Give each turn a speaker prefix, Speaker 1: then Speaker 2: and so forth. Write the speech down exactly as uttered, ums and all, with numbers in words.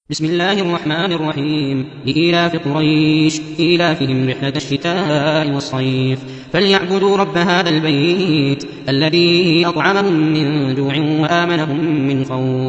Speaker 1: بسم الله الرحمن الرحيم لإيلاف قريش إيلافهم رحلة الشتاء والصيف فليعبدوا رب هذا البيت الذي أطعمهم من جوع وآمنهم من خوف